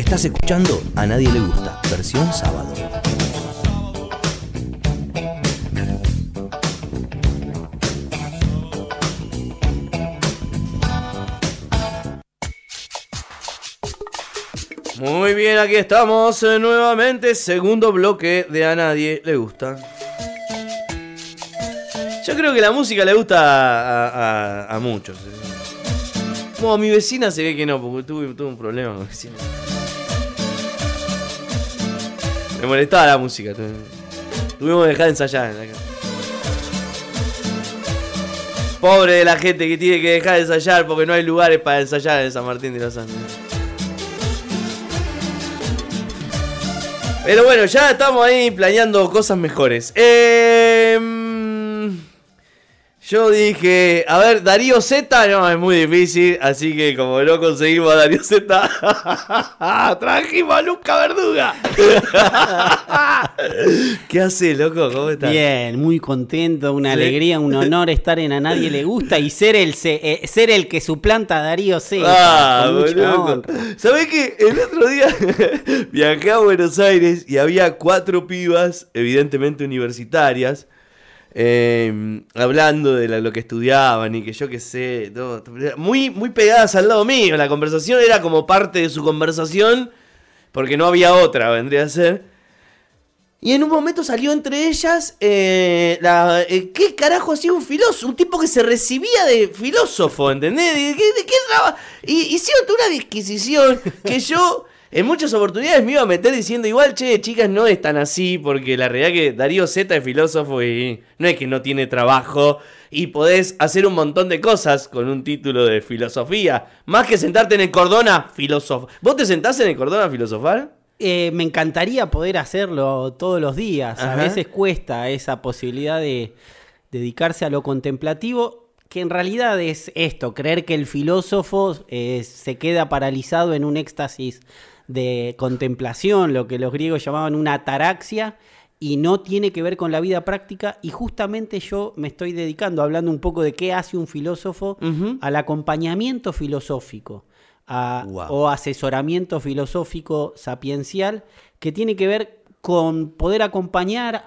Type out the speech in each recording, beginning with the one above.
Estás escuchando A Nadie Le Gusta, versión sábado. Muy bien, aquí estamos nuevamente, segundo bloque de A Nadie Le Gusta. Yo creo que la música le gusta a muchos. Como a mi vecina se ve que no, porque tuve un problema con mi vecina. Me molestaba la música. Tuvimos que dejar de ensayar en la casa. Pobre de la gente que tiene que dejar de ensayar porque no hay lugares para ensayar en San Martín de los Andes. Pero bueno, ya estamos ahí planeando cosas mejores. Yo dije, a ver, Darío Z, no, es muy difícil, así que como no conseguimos a Darío Z, trajimos a Luca Verduga. ¿Qué haces, loco? ¿Cómo estás? Bien, muy contento, una alegría, un honor estar en A Nadie Le Gusta y ser el que suplanta a Darío Z. Loco. ¿Sabés qué? El otro día viajé a Buenos Aires y había 4 pibas, evidentemente universitarias, hablando de lo que estudiaban y que yo qué sé, todo, muy pegadas al lado mío. La conversación era como parte de su conversación porque no había otra, vendría a ser. Y en un momento salió entre ellas ¿qué carajo hacía un filósofo? Un tipo que se recibía de filósofo, ¿entendés? ¿De qué trabaja? Y hicieron toda una disquisición que yo en muchas oportunidades me iba a meter diciendo igual, che, chicas, no es tan así, porque la realidad es que Darío Z es filósofo y no es que no tiene trabajo y podés hacer un montón de cosas con un título de filosofía, más que sentarte en el cordón a filosofar. ¿Vos te sentás en el cordón a filosofar? Me encantaría poder hacerlo todos los días. Ajá. A veces cuesta esa posibilidad de dedicarse a lo contemplativo, que en realidad es esto, creer que el filósofo se queda paralizado en un éxtasis de contemplación, lo que los griegos llamaban una ataraxia, y no tiene que ver con la vida práctica. Y justamente yo me estoy dedicando, hablando un poco de qué hace un filósofo, al acompañamiento filosófico o asesoramiento filosófico sapiencial, que tiene que ver con poder acompañar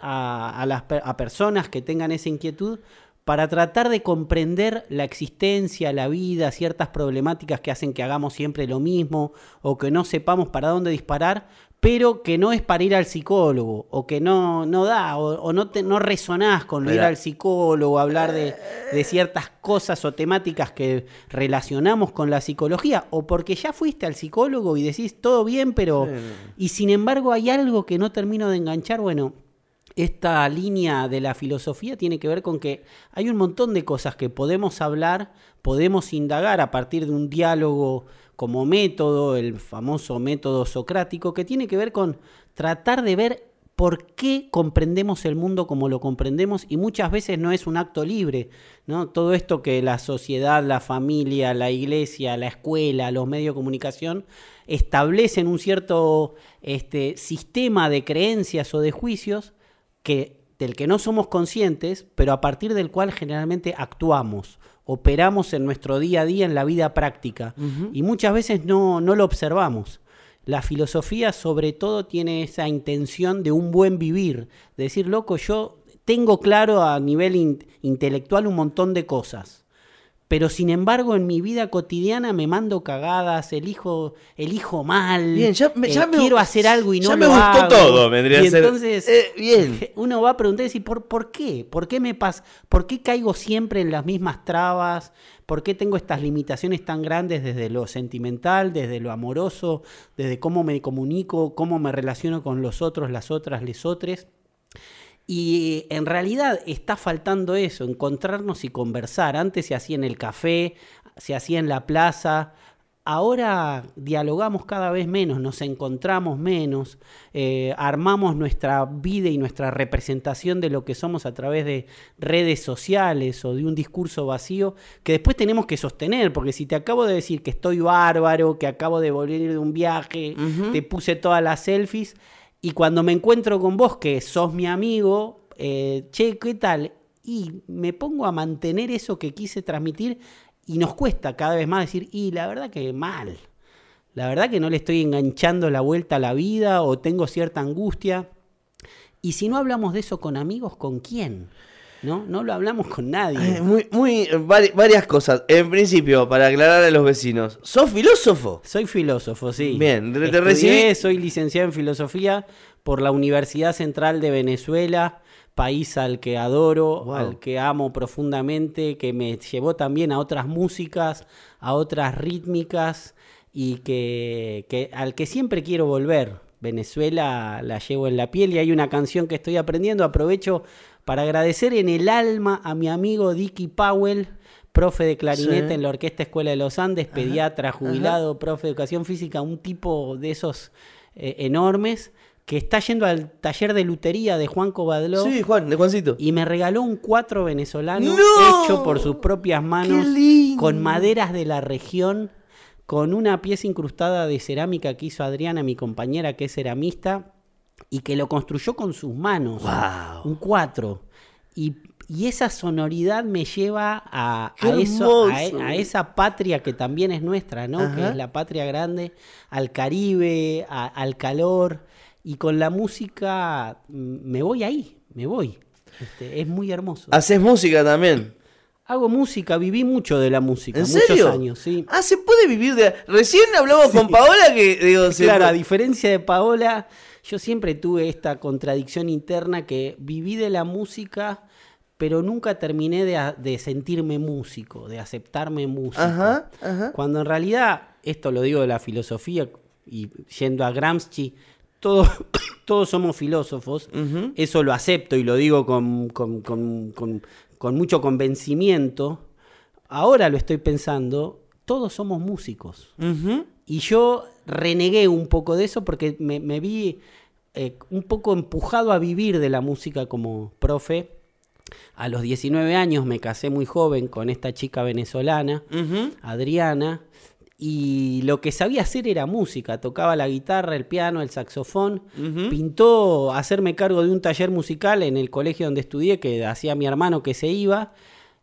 a personas que tengan esa inquietud para tratar de comprender la existencia, la vida, ciertas problemáticas que hacen que hagamos siempre lo mismo o que no sepamos para dónde disparar, pero que no es para ir al psicólogo o que no da o no resonás con ir al psicólogo, hablar de ciertas cosas o temáticas que relacionamos con la psicología, o porque ya fuiste al psicólogo y decís todo bien, pero y sin embargo hay algo que no termino de enganchar. Bueno, esta línea de la filosofía tiene que ver con que hay un montón de cosas que podemos hablar, podemos indagar a partir de un diálogo como método, el famoso método socrático, que tiene que ver con tratar de ver por qué comprendemos el mundo como lo comprendemos, y muchas veces no es un acto libre, ¿no? Todo esto que la sociedad, la familia, la iglesia, la escuela, los medios de comunicación establecen un cierto sistema de creencias o de juicios del que no somos conscientes, pero a partir del cual generalmente actuamos, operamos en nuestro día a día, en la vida práctica, y muchas veces no lo observamos. La filosofía sobre todo tiene esa intención de un buen vivir, de decir, loco, yo tengo claro a nivel intelectual un montón de cosas, pero sin embargo en mi vida cotidiana me mando cagadas, elijo mal. Bien, quiero hacer algo y no lo hago. Ya me gustó todo, vendría a ser. Entonces, bien. Uno va a preguntar y decir, ¿por qué? ¿Por qué me pasa? ¿Por qué caigo siempre en las mismas trabas? ¿Por qué tengo estas limitaciones tan grandes desde lo sentimental, desde lo amoroso, desde cómo me comunico, cómo me relaciono con los otros, las otras, les otres? Y en realidad está faltando eso, encontrarnos y conversar. Antes se hacía en el café, se hacía en la plaza. Ahora dialogamos cada vez menos, nos encontramos menos, armamos nuestra vida y nuestra representación de lo que somos a través de redes sociales o de un discurso vacío que después tenemos que sostener, porque si te acabo de decir que estoy bárbaro, que acabo de volver de un viaje, te puse todas las selfies, y cuando me encuentro con vos, que sos mi amigo, che, ¿qué tal? Y me pongo a mantener eso que quise transmitir, y nos cuesta cada vez más decir, y la verdad que mal. La verdad que no le estoy enganchando la vuelta a la vida o tengo cierta angustia. Y si no hablamos de eso con amigos, ¿con quién? No lo hablamos con nadie. Varias cosas. En principio, para aclarar a los vecinos, ¿sos filósofo? Soy filósofo, sí. Bien, te recibí. Soy licenciado en filosofía por la Universidad Central de Venezuela, país al que adoro, Wow. al que amo profundamente, que me llevó también a otras músicas, a otras rítmicas y al que siempre quiero volver. Venezuela la llevo en la piel y hay una canción que estoy aprendiendo. Aprovecho para agradecer en el alma a mi amigo Dicky Powell, profe de clarinete Sí. en la Orquesta Escuela de los Andes, pediatra jubilado, profe de educación física, un tipo de esos enormes, que está yendo al taller de lutería de Juan Kovadlov. Sí, Juan, de Juancito. Y me regaló un 4 venezolano ¡No! hecho por sus propias manos, ¡Qué lindo! con maderas de la región, con una pieza incrustada de cerámica que hizo Adriana, mi compañera que es ceramista, y que lo construyó con sus manos. ¡Wow! Un 4. Y esa sonoridad me lleva a ¡Qué eso, hermoso! a esa patria que también es nuestra, ¿no? Ajá. Que es la patria grande, al Caribe, al calor. Y con la música me voy ahí, me voy. Es muy hermoso. ¿Haces música también? Hago música, viví mucho de la música, ¿En muchos serio? años, sí. Ah, ¿se puede vivir de...? Recién hablamos con Paola que, digo... Claro, a diferencia de Paola, yo siempre tuve esta contradicción interna que viví de la música, pero nunca terminé de sentirme músico, de aceptarme músico. Ajá, ajá. Cuando en realidad, esto lo digo de la filosofía, y yendo a Gramsci, todos somos filósofos, Ujú. eso lo acepto y lo digo con mucho convencimiento. Ahora lo estoy pensando, todos somos músicos. Ujú. Y yo renegué un poco de eso porque me vi un poco empujado a vivir de la música como profe. A los 19 años me casé muy joven con esta chica venezolana, Ujú. Adriana, y lo que sabía hacer era música. Tocaba la guitarra, el piano, el saxofón. Ujú. Pintó hacerme cargo de un taller musical en el colegio donde estudié, que hacía mi hermano que se iba.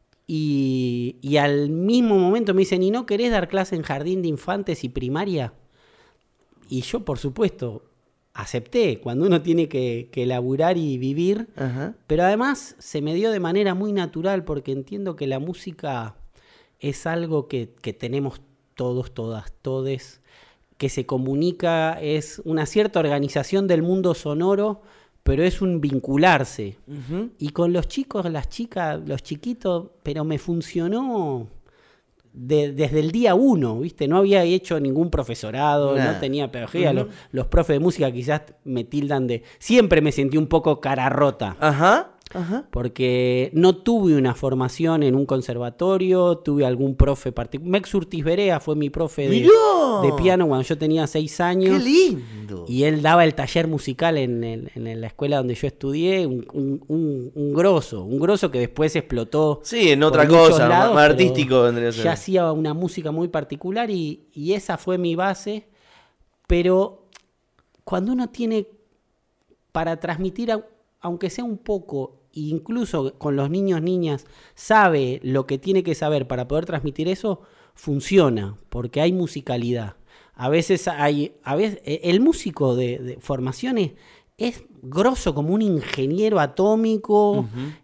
Y al mismo momento me dicen, ¿y no querés dar clase en jardín de infantes y primaria? Y yo, por supuesto, acepté, cuando uno tiene que laburar y vivir. Ajá. Pero además se me dio de manera muy natural, porque entiendo que la música es algo que tenemos todos, todas, todes, que se comunica, es una cierta organización del mundo sonoro, pero es un vincularse. Ujú. Y con los chicos, las chicas, los chiquitos, pero me funcionó desde el día 1, ¿viste? No había hecho ningún profesorado, Nada. no tenía pedagogía. Ujú. Los profes de música quizás me tildan de... Siempre me sentí un poco cara rota, Ajá. Ajá. porque no tuve una formación en un conservatorio, tuve algún profe particular. Mex Urtiz Berea fue mi profe ¡Mirá! de piano cuando yo tenía 6 años. ¡Qué lindo! Y él daba el taller musical en la escuela donde yo estudié, un grosso que después explotó. Sí, en por otra muchos cosa, lados, más pero artístico vendría a ser. ya hacía una música muy particular y esa fue mi base. Pero cuando uno tiene para transmitir, aunque sea un poco, incluso con los niños, niñas, sabe lo que tiene que saber para poder transmitir eso, funciona, porque hay musicalidad. A veces el músico de formaciones es grosso como un ingeniero atómico,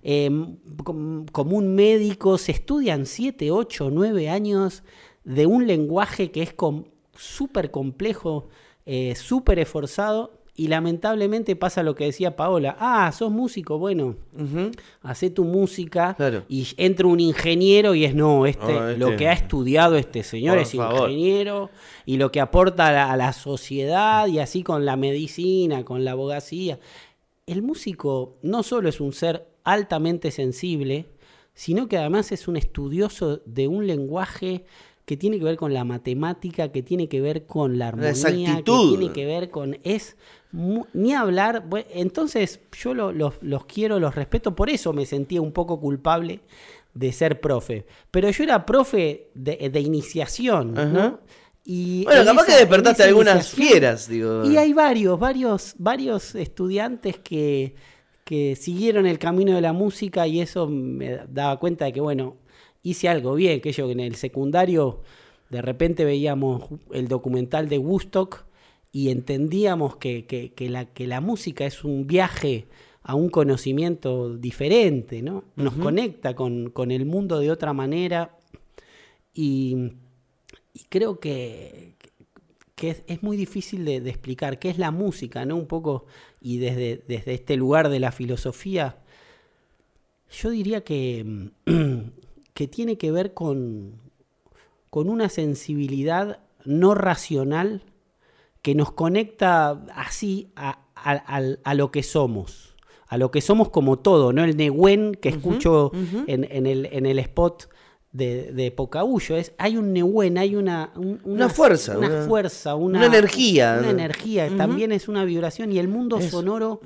como un médico. Se estudian 7, 8, 9 años de un lenguaje que es súper complejo, súper esforzado. Y lamentablemente pasa lo que decía Paola. Ah, sos músico, bueno, Ujú. hacé tu música. Claro. Y entra un ingeniero y es no, este- lo que ha estudiado este señor Por es favor. ingeniero. Y lo que aporta a la sociedad, y así con la medicina, con la abogacía. El músico no solo es un ser altamente sensible, sino que además es un estudioso de un lenguaje que tiene que ver con la matemática, que tiene que ver con la armonía, exactitud. que tiene que ver con... ni hablar... Bueno, entonces yo los quiero, los respeto, por eso me sentía un poco culpable de ser profe. Pero yo era profe de iniciación, Ajá. ¿no? Y Bueno, en capaz que esa- despertaste en esa algunas iniciación- fieras, digo. Y hay varios estudiantes que siguieron el camino de la música, y eso me daba cuenta de que, bueno, hice algo bien, que yo en el secundario De repente veíamos el documental de Woodstock y entendíamos que la música es un viaje a un conocimiento diferente, ¿no? Nos conecta con el mundo de otra manera y creo que es muy difícil de explicar qué es la música, ¿no? Un poco, y desde este lugar de la filosofía, yo diría que tiene que ver con una sensibilidad no racional que nos conecta así a lo que somos. A lo que somos como todo, ¿no? El Nehuen que escucho en el spot de Pocahuyo, hay un Nehuen, hay una fuerza, una energía. Una energía, también es una vibración, y el mundo sonoro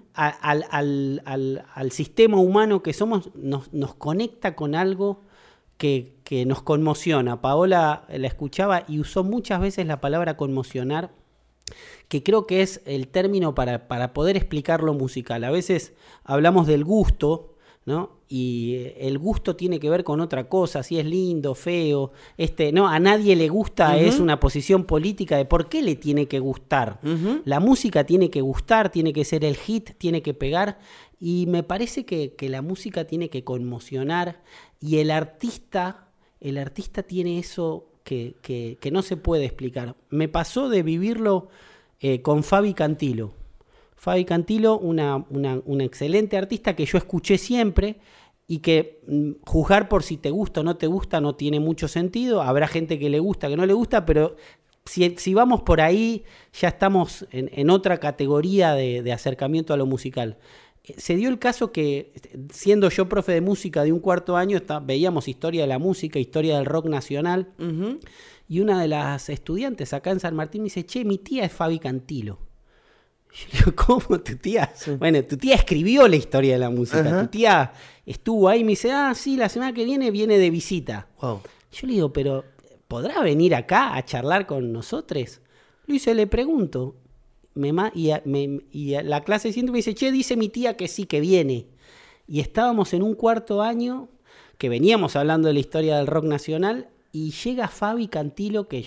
al sistema humano que somos nos conecta con algo que nos conmociona. Paola la escuchaba y usó muchas veces la palabra conmocionar, que creo que es el término para poder explicar lo musical. A veces hablamos del gusto, ¿no? Y el gusto tiene que ver con otra cosa, si es lindo, feo, no, a nadie le gusta, es una posición política de por qué le tiene que gustar. La música tiene que gustar, tiene que ser el hit, tiene que pegar, y me parece que la música tiene que conmocionar, y el artista tiene eso que no se puede explicar. Me pasó de vivirlo con Fabi Cantilo. Fabi Cantilo, una excelente artista que yo escuché siempre y que juzgar por si te gusta o no te gusta no tiene mucho sentido. Habrá gente que le gusta, que no le gusta, pero si vamos por ahí ya estamos en otra categoría de acercamiento a lo musical. Se dio el caso que, siendo yo profe de música de un cuarto año, veíamos historia de la música, historia del rock nacional, y una de las estudiantes acá en San Martín me dice, che, mi tía es Fabi Cantilo. Yo digo, ¿cómo tu tía? Sí. Bueno, tu tía escribió la historia de la música, tu tía estuvo ahí, me dice, sí, la semana que viene de visita. Wow. Yo le digo, pero ¿podrá venir acá a charlar con nosotros? Le pregunto. Y a la clase siguiente me dice, che, dice mi tía que sí, que viene. Y estábamos en un cuarto año que veníamos hablando de la historia del rock nacional y llega Fabi Cantilo, que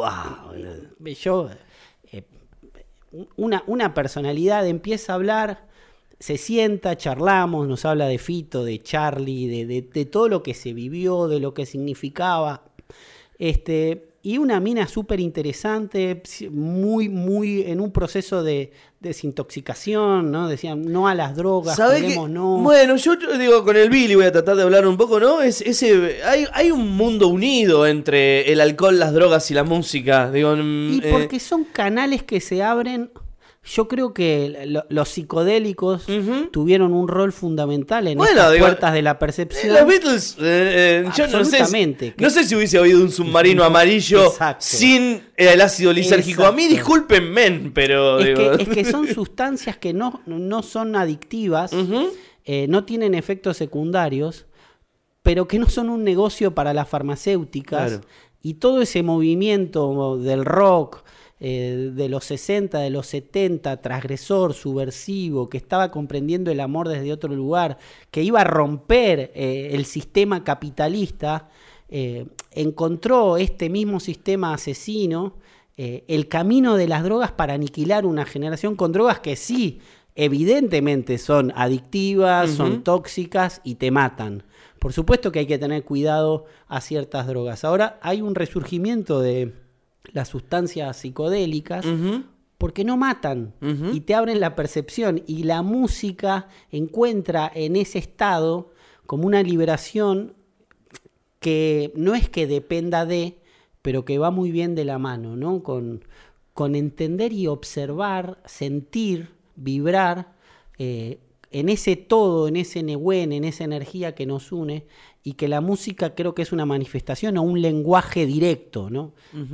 una personalidad, empieza a hablar, se sienta, charlamos, nos habla de Fito, de Charlie, de todo lo que se vivió, de lo que significaba. Y una mina súper interesante, muy, muy en un proceso de desintoxicación, ¿no? Decían, no a las drogas, no. Bueno, yo digo, con el Billy voy a tratar de hablar un poco, ¿no? Hay un mundo unido entre el alcohol, las drogas y la música. Digo, y porque son canales que se abren. Yo creo que los psicodélicos tuvieron un rol fundamental en estas puertas de la percepción. Los Beatles, yo no sé si hubiese oído un submarino amarillo sin el ácido lisérgico. A mí, discúlpenme, pero... Es que son sustancias que no son adictivas, no tienen efectos secundarios, pero que no son un negocio para las farmacéuticas. Claro. Y todo ese movimiento del rock... de los 60, de los 70, transgresor, subversivo, que estaba comprendiendo el amor desde otro lugar, que iba a romper el sistema capitalista, encontró este mismo sistema asesino, el camino de las drogas para aniquilar una generación con drogas que sí, evidentemente son adictivas, son tóxicas y te matan. Por supuesto que hay que tener cuidado a ciertas drogas. Ahora hay un resurgimiento de las sustancias psicodélicas porque no matan y te abren la percepción, y la música encuentra en ese estado como una liberación que no es que dependa de, pero que va muy bien de la mano, ¿no? Con entender y observar, sentir, vibrar en ese todo, en ese Nehuen, en esa energía que nos une, y que la música creo que es una manifestación o un lenguaje directo, ¿no?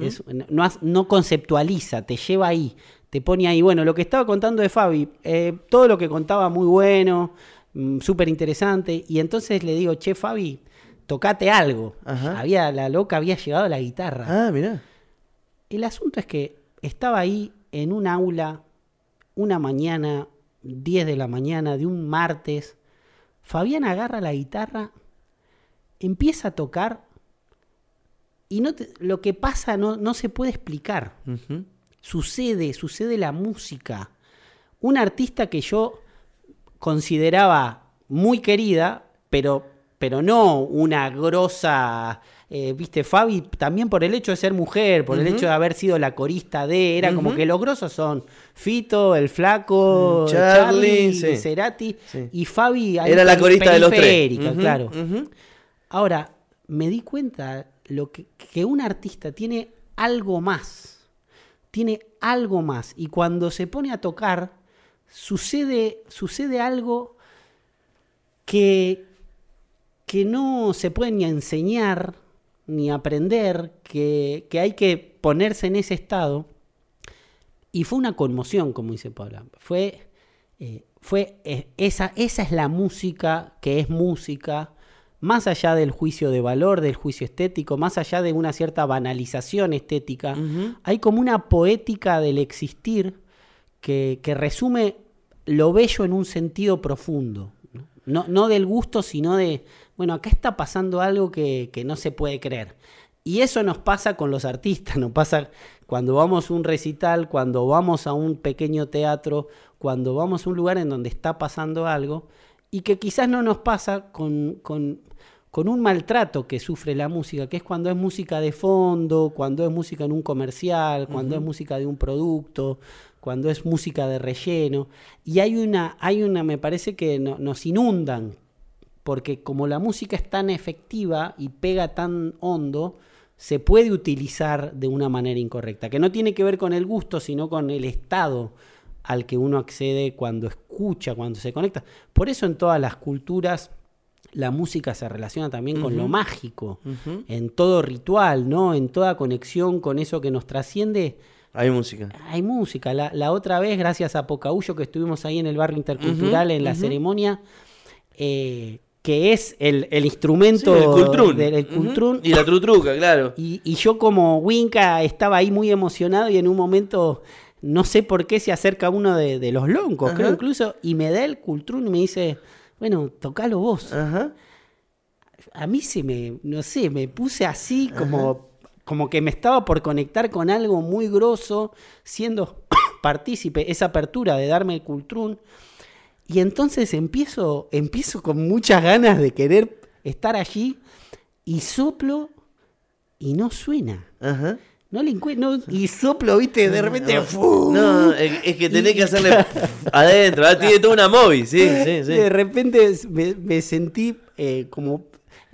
No conceptualiza, te lleva ahí, te pone ahí. Bueno, lo que estaba contando de Fabi, todo lo que contaba muy bueno, súper interesante, y entonces le digo, che, Fabi, tocate algo. La loca había llevado la guitarra. Ah, mirá. El asunto es que estaba ahí en un aula, una mañana, 10 de la mañana de un martes. Fabián agarra la guitarra, empieza a tocar y lo que pasa no se puede explicar. Ujú. Sucede la música. Un artista que yo consideraba muy querida, pero no una grosa, viste, Fabi, también por el hecho de ser mujer, por el hecho de haber sido la corista era como que los grosos son Fito, el Flaco, Charlie, sí. Cerati, Sí. y Fabi ahí Era la corista de los tres. periférica, claro. Ujú. Ahora, me di cuenta que un artista tiene algo más. Tiene algo más. Y cuando se pone a tocar, sucede algo que no se puede ni enseñar, ni aprender, que hay que ponerse en ese estado. Y fue una conmoción, como dice Paula. Esa es la música que es música, más allá del juicio de valor, del juicio estético, más allá de una cierta banalización estética, hay como una poética del existir que resume lo bello en un sentido profundo. No del gusto, sino de, bueno, acá está pasando algo que no se puede creer. Y eso nos pasa con los artistas, nos pasa cuando vamos a un recital, cuando vamos a un pequeño teatro, cuando vamos a un lugar en donde está pasando algo, y que quizás no nos pasa con un maltrato que sufre la música, que es cuando es música de fondo, cuando es música en un comercial, cuando es música de un producto, cuando es música de relleno. Y hay una me parece que nos inundan, porque como la música es tan efectiva y pega tan hondo, se puede utilizar de una manera incorrecta, que no tiene que ver con el gusto, sino con el estado al que uno accede cuando escucha, cuando se conecta. Por eso en todas las culturas la música se relaciona también con lo mágico, en todo ritual, ¿no? En toda conexión con eso que nos trasciende. Hay música. Hay música. La otra vez, gracias a Pocahuyo, que estuvimos ahí en el barrio intercultural en la ceremonia, que es el instrumento el cultrún. del cultrún. Y la trutruca, claro. Y yo como Winca estaba ahí muy emocionado y en un momento, no sé por qué, se acerca uno de los loncos, creo incluso, y me da el cultrún y me dice, bueno, tocalo vos. Ajá. A mí me puse así como que me estaba por conectar con algo muy grosso, siendo partícipe, esa apertura de darme el cultrún. Y entonces empiezo con muchas ganas de querer estar allí y soplo y no suena. Ajá. No le encuentro, y soplo, viste, de repente. No, es que tenés que hacerle adentro, tiene toda una movie, sí. De repente me sentí como.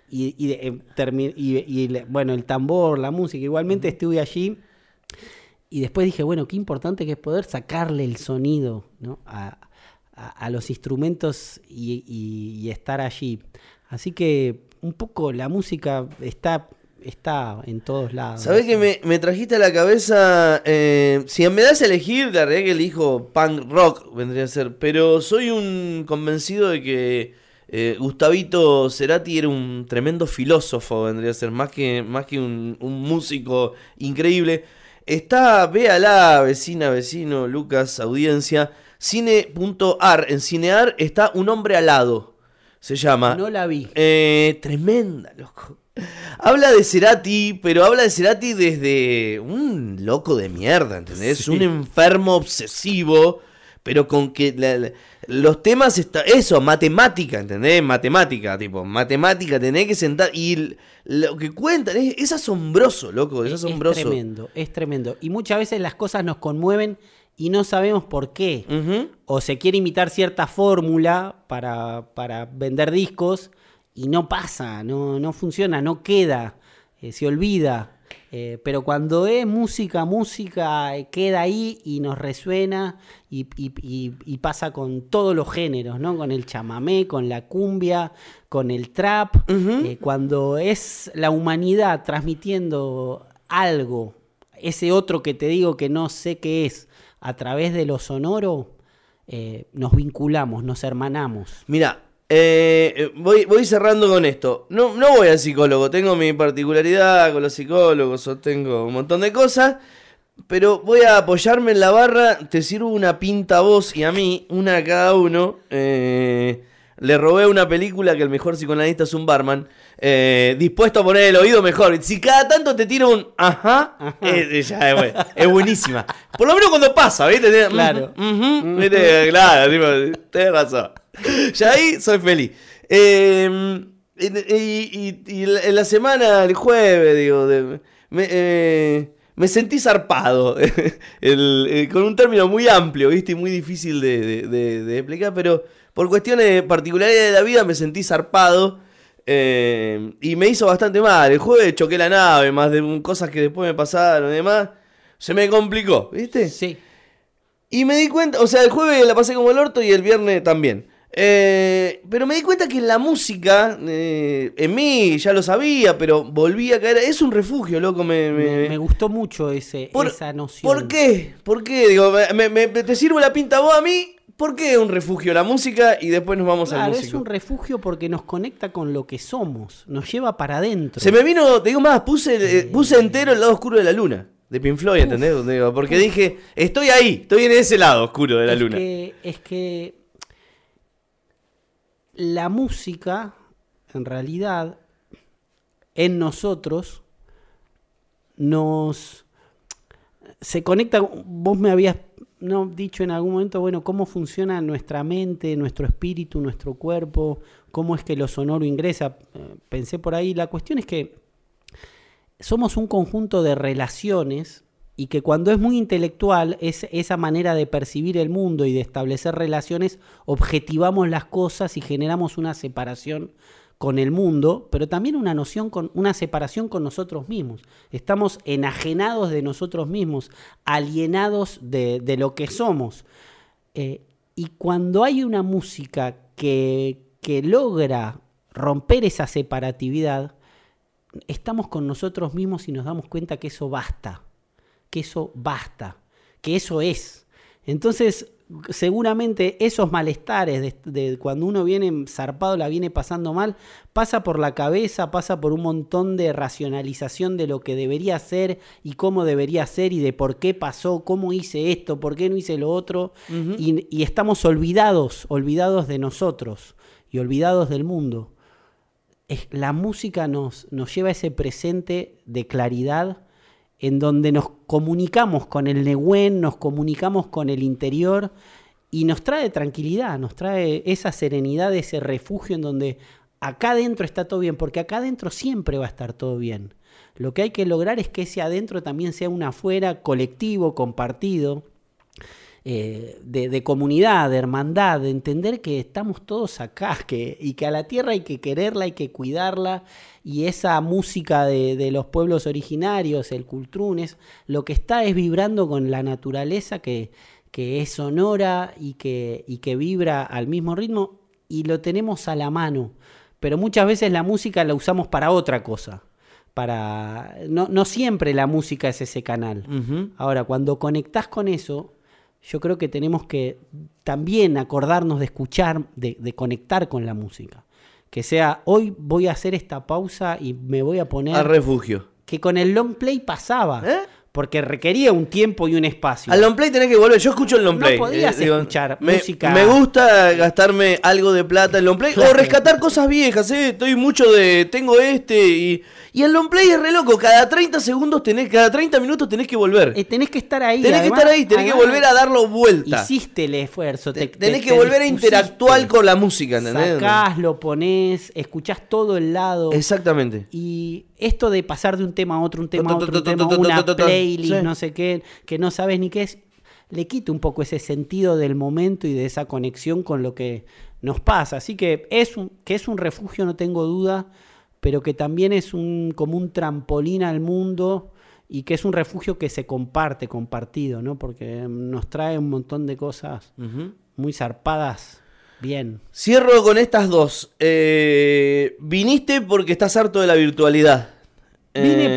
Bueno, el tambor, la música, igualmente estuve allí. Y después dije, bueno, qué importante que es poder sacarle el sonido, ¿no? a los instrumentos y estar allí. Así que un poco la música está en todos lados. ¿Sabés que me trajiste a la cabeza? Si me das a elegir, de verdad que elijo punk rock, vendría a ser. Pero soy un convencido de que Gustavito Cerati era un tremendo filósofo, vendría a ser. Más que un músico increíble. Véala, vecina, vecino, Lucas, audiencia. Cine.ar. En Cinear está Un hombre alado. Se llama. No la vi. Tremenda, loco. Habla de Cerati, pero habla de Cerati desde un loco de mierda, ¿entendés? Sí. Un enfermo obsesivo, pero con que los temas matemática, ¿entendés? Matemática, tenés que sentar. Y lo que cuentan es asombroso, loco, es asombroso. Es tremendo. Y muchas veces las cosas nos conmueven y no sabemos por qué. O se quiere imitar cierta fórmula para vender discos y no pasa, no funciona, no queda, se olvida. Pero cuando es música queda ahí y nos resuena y pasa con todos los géneros, ¿no? Con el chamamé, con la cumbia, con el trap. Cuando es la humanidad transmitiendo algo, ese otro que te digo que no sé qué es, a través de lo sonoro, nos vinculamos, nos hermanamos. Mira, voy cerrando con esto. No voy al psicólogo, tengo mi particularidad con los psicólogos, tengo un montón de cosas, pero voy a apoyarme en la barra. Te sirvo una pinta a vos y a mí, una a cada uno. le robé una película que el mejor psicoanalista es un barman, dispuesto a poner el oído mejor. Si cada tanto te tira un ajá, es buenísima. Por lo menos cuando pasa, ¿viste? Claro. ¿Viste? Claro, tipo, tenés razón. Ya ahí soy feliz. Y en la semana, el jueves, digo, me sentí zarpado, con un término muy amplio, ¿viste? Y muy difícil de explicar, pero por cuestiones particulares de la vida me sentí zarpado y me hizo bastante mal. El jueves choqué la nave, más de cosas que después me pasaron y demás, se me complicó, ¿viste? Sí. Y me di cuenta, o sea, el jueves la pasé como el orto y el viernes también. Pero me di cuenta que la música, en mí ya lo sabía, pero volví a caer. Es un refugio, loco. Me gustó mucho esa noción. ¿Por qué? ¿Por qué? Digo, te sirvo la pinta vos a mí. ¿Por qué es un refugio la música? Y después nos vamos al músico. Es un refugio porque nos conecta con lo que somos, nos lleva para adentro. Se me vino, te digo más, puse entero el lado oscuro de la luna. De Pink Floyd, ¿entendés? Porque dije, estoy ahí, estoy en ese lado oscuro de la luna. Es que la música, en realidad, en nosotros, se conecta. Vos me habías dicho en algún momento, bueno, cómo funciona nuestra mente, nuestro espíritu, nuestro cuerpo, cómo es que lo sonoro ingresa. Pensé por ahí. La cuestión es que somos un conjunto de relaciones y que cuando es muy intelectual, esa manera de percibir el mundo y de establecer relaciones, objetivamos las cosas y generamos una separación con el mundo, pero también una separación con nosotros mismos. Estamos enajenados de nosotros mismos, alienados de lo que somos. Y cuando hay una música que logra romper esa separatividad, estamos con nosotros mismos y nos damos cuenta que eso basta. Que eso es. Entonces, seguramente esos malestares de cuando uno viene zarpado, la viene pasando mal, pasa por la cabeza, pasa por un montón de racionalización de lo que debería ser y cómo debería ser y de por qué pasó, cómo hice esto, por qué no hice lo otro. Uh-huh. Y estamos olvidados de nosotros y olvidados del mundo. La música nos lleva a ese presente de claridad en donde nos comunicamos con el Nehuen, nos comunicamos con el interior y nos trae tranquilidad, nos trae esa serenidad, ese refugio en donde acá adentro está todo bien, porque acá adentro siempre va a estar todo bien. Lo que hay que lograr es que ese adentro también sea un afuera colectivo, compartido, de comunidad, de hermandad, de entender que estamos todos acá y que a la tierra hay que quererla, hay que cuidarla, y esa música de los pueblos originarios, el cultrunes, lo que está es vibrando con la naturaleza que es sonora y que vibra al mismo ritmo, y lo tenemos a la mano, pero muchas veces la música la usamos para otra cosa. No siempre la música es ese canal. Uh-huh. Ahora, cuando conectás con eso, yo creo que tenemos que también acordarnos de escuchar, de conectar con la música. Que sea, hoy voy a hacer esta pausa y me voy a poner... Al refugio. Que con el long play pasaba. Porque requería un tiempo y un espacio. Al long play tenés que volver. Yo escucho el long play. No podías escuchar música. Me gusta gastarme algo de plata en long play. Claro. O rescatar cosas viejas. Estoy mucho tengo y el long play es re loco. Cada 30 minutos tenés que volver. Tenés que estar ahí. Tenés que volver a darlo vuelta. Hiciste el esfuerzo. Tenés que volver a interactuar con la música, ¿entendés? Sacás, lo ponés, escuchás todo el lado. Exactamente. Y esto de pasar de un tema a otro, una playlist, no sé qué, que no sabes ni qué es, le quita un poco ese sentido del momento y de esa conexión con lo que nos pasa. Así que es un refugio, no tengo duda, pero que también es como un trampolín al mundo y que es un refugio que se compartido, ¿no? Porque nos trae un montón de cosas muy zarpadas. Bien. Cierro con estas dos. Viniste porque estás harto de la virtualidad. Vine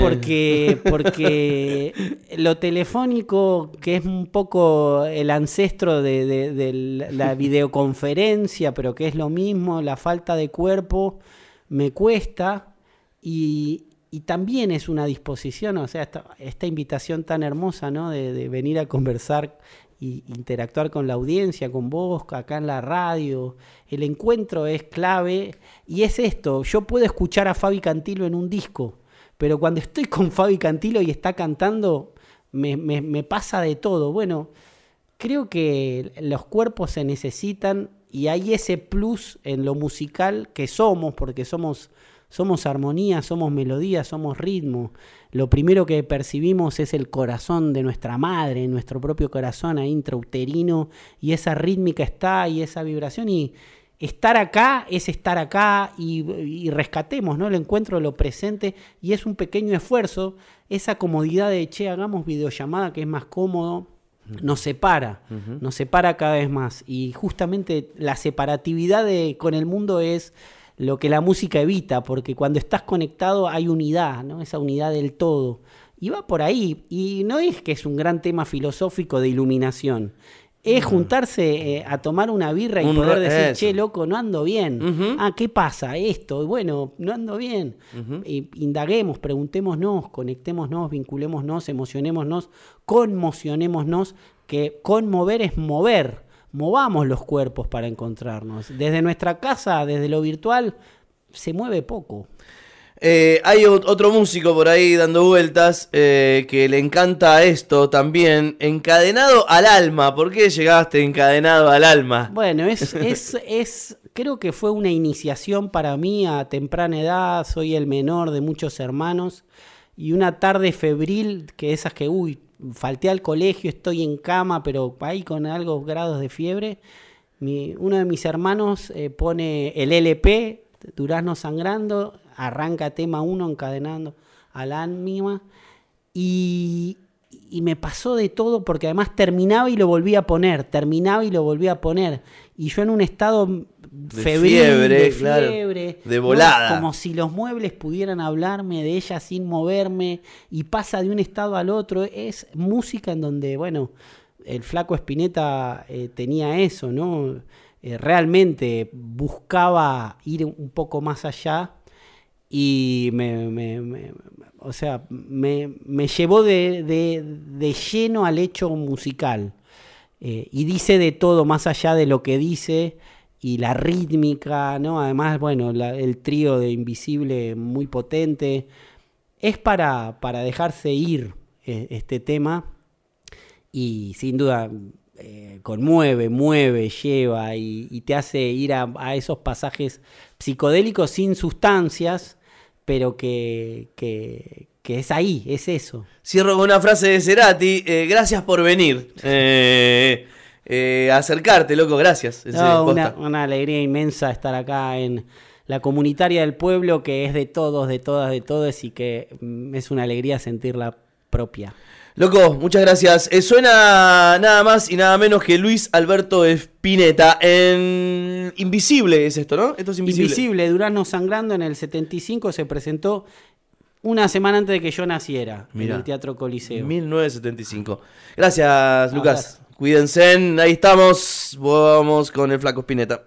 porque lo telefónico, que es un poco el ancestro de la videoconferencia, pero que es lo mismo, la falta de cuerpo, me cuesta y también es una disposición, o sea, esta invitación tan hermosa, ¿no? De venir a conversar y interactuar con la audiencia, con vos, acá en la radio. El encuentro es clave y es esto, yo puedo escuchar a Fabi Cantilo en un disco, pero cuando estoy con Fabi Cantilo y está cantando, me pasa de todo. Bueno, creo que los cuerpos se necesitan y hay ese plus en lo musical que somos, porque somos armonía, somos melodía, somos ritmo. Lo primero que percibimos es el corazón de nuestra madre, nuestro propio corazón ahí intrauterino, y esa rítmica está y esa vibración, y estar acá es estar acá, y rescatemos, ¿no?, el encuentro de lo presente, y es un pequeño esfuerzo, esa comodidad de, hagamos videollamada que es más cómodo, nos separa cada vez más, y justamente la separatividad con el mundo es lo que la música evita, porque cuando estás conectado hay unidad, ¿no? Esa unidad del todo. Y va por ahí. Y no es que es un gran tema filosófico de iluminación. Es juntarse a tomar una birra y poder decir, che, loco, no ando bien. ¿Qué pasa? Esto. Bueno, no ando bien. Indaguemos, preguntémonos, conectémonos, vinculémonos, emocionémonos, conmocionémonos, que conmover es mover. Movamos los cuerpos para encontrarnos. Desde nuestra casa, desde lo virtual, se mueve poco. Hay otro músico por ahí dando vueltas que le encanta esto también. Encadenado al alma. ¿Por qué llegaste encadenado al alma? Bueno, creo que fue una iniciación para mí a temprana edad. Soy el menor de muchos hermanos. Y una tarde febril, que esas que, falté al colegio, estoy en cama, pero ahí con algo grados de fiebre. Uno de mis hermanos pone el LP, Durazno Sangrando, arranca tema 1, encadenando al ánima, y me pasó de todo, porque además terminaba y lo volvía a poner, y yo en un estado febril, de fiebre, de volada, ¿no? Como si los muebles pudieran hablarme de ella sin moverme, y pasa de un estado al otro. Es música en donde, bueno, el Flaco Spinetta tenía eso, ¿no? Realmente buscaba ir un poco más allá, y me llevó de lleno al hecho musical, y dice de todo más allá de lo que dice, y la rítmica, ¿no? Además, bueno, el trío de Invisible muy potente. Es para dejarse ir este tema, y sin duda conmueve, lleva, y te hace ir a esos pasajes psicodélicos sin sustancias, pero que es ahí, es eso. Cierro con una frase de Cerati: gracias por venir. Acercarte, loco, gracias. No, una alegría inmensa estar acá en la comunitaria del pueblo, que es de todos, de todas, de todos, y que es una alegría sentirla propia. Loco, muchas gracias. Suena nada más y nada menos que Luis Alberto Spinetta en Invisible, es esto, ¿no? Esto es Invisible. Invisible, Durazno Sangrando, en el 75 se presentó una semana antes de que yo naciera. Mirá, en el Teatro Coliseo. 1975. Gracias, Lucas. Cuídense, ahí estamos. Vamos con el Flaco Spinetta.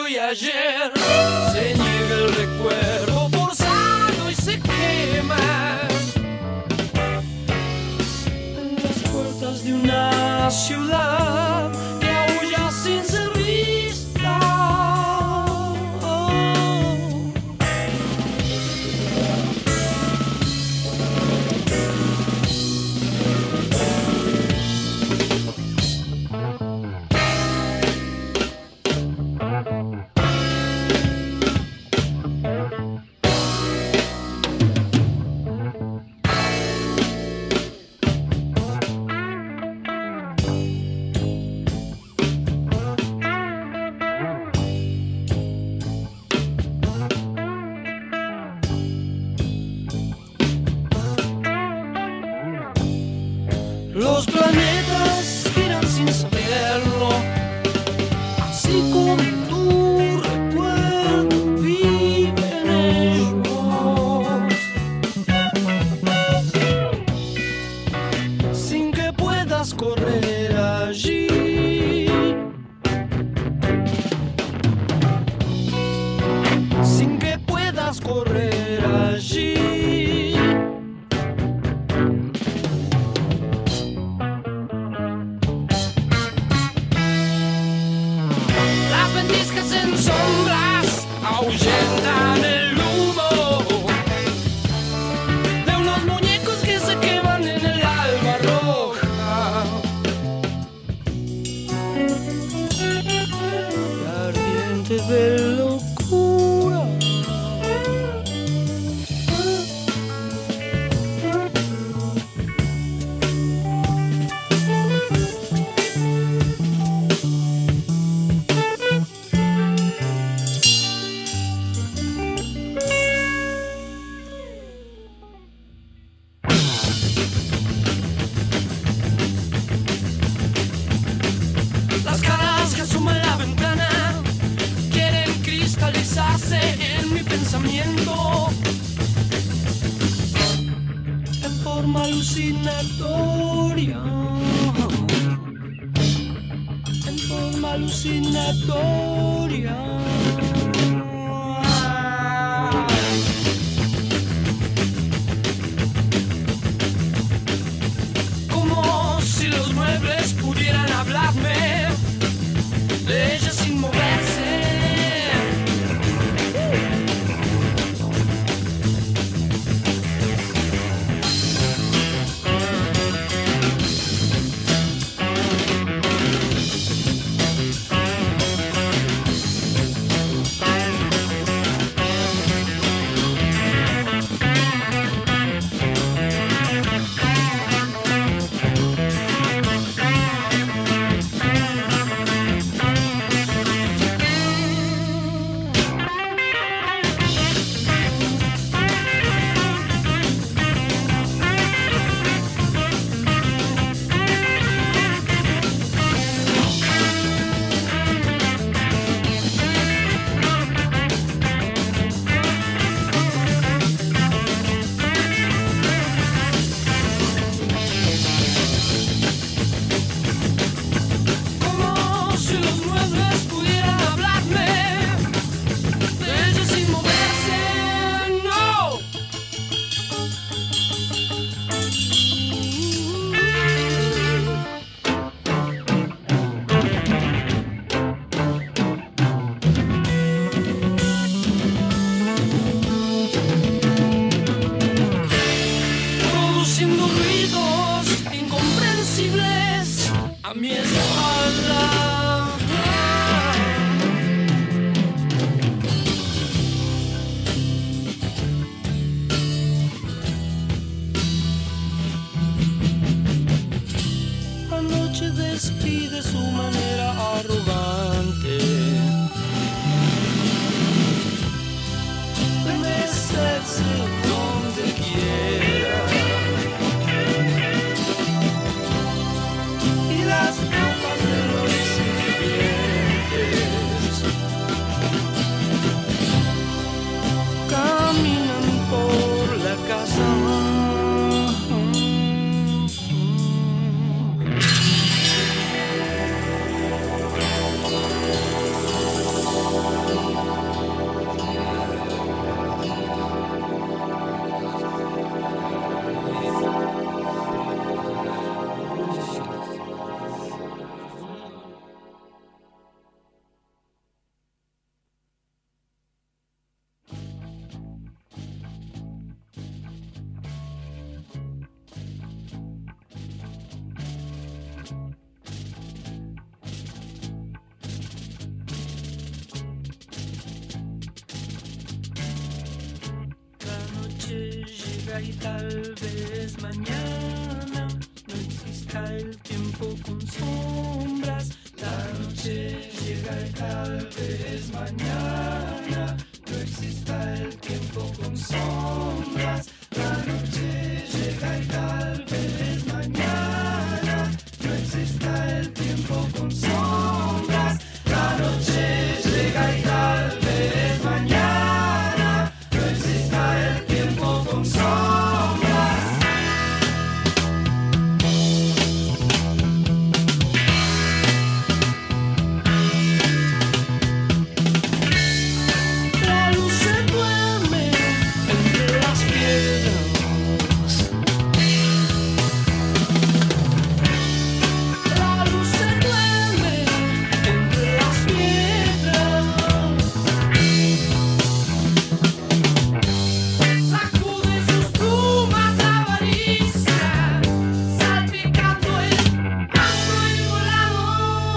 hoy y ayer. Se niega el recuerdo forzado y se quema en las puertas de una ciudad que aúlla sin ser vista. Los planetas giran sin saberlo, así como tu recuerdo vive en ellos, sin que puedas correr allí, sin que puedas correr allí. Sombras ahuyentan el humo de unos muñecos que se queman en el alba roja. La ardiente de locura. Las caras que asoman la ventana quieren cristalizarse en mi pensamiento en forma alucinatoria, en forma alucinatoria. Como si los muebles pudieran hablarme de ella sin moverse. llega y tal vez mañana no exista el tiempo con sombras. La noche llega y tal vez mañana no exista el tiempo con sombras. La noche llega y tal vez mañana no exista el tiempo con sombras. La noche llega y tal vez mañana no exista el tiempo con sombras. La luz se duerme entre las piedras. La luz se duerme entre las piedras. Sacude sus plumas de avaricia, salpicando el canto y volado.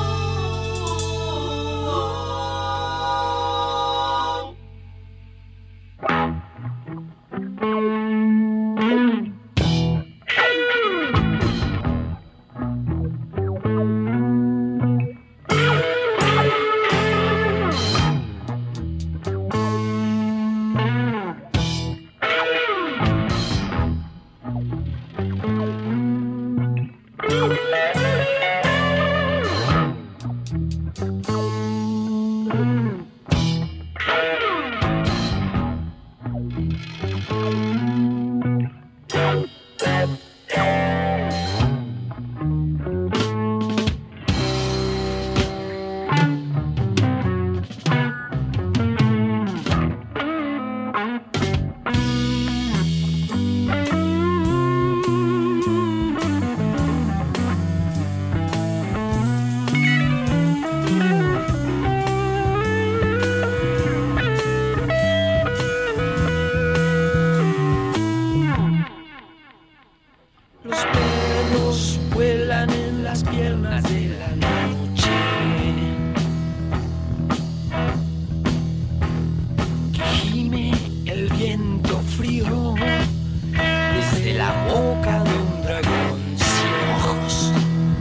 Los perros vuelan en las piernas de la noche. Gime el viento frío desde la boca de un dragón sin ojos.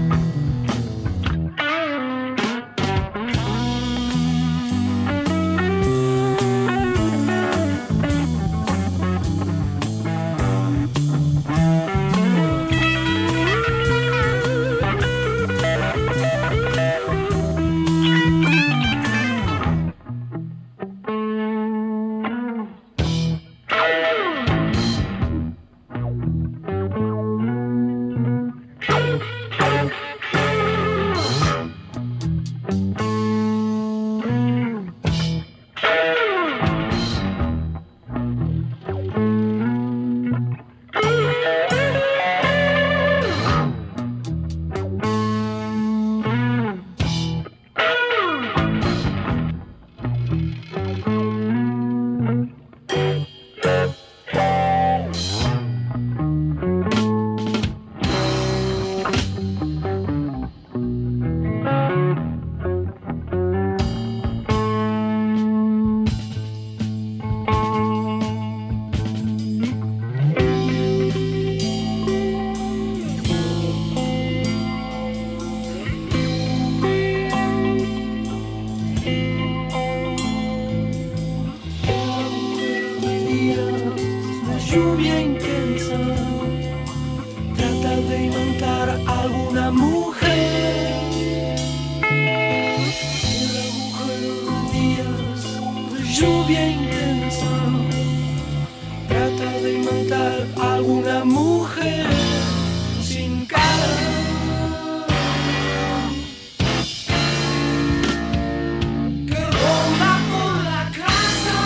Lluvia intensa trata de imantar a alguna mujer. La mujer de días de lluvia intensa trata de imantar a alguna mujer sin cara. Que ronda por la casa.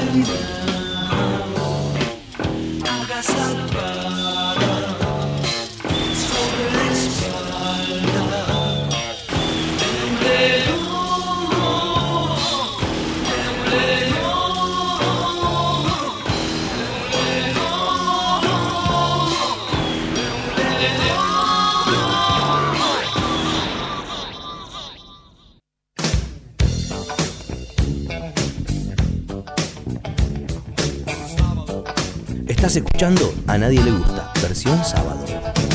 Estás escuchando A Nadie Le Gusta, versión sábado.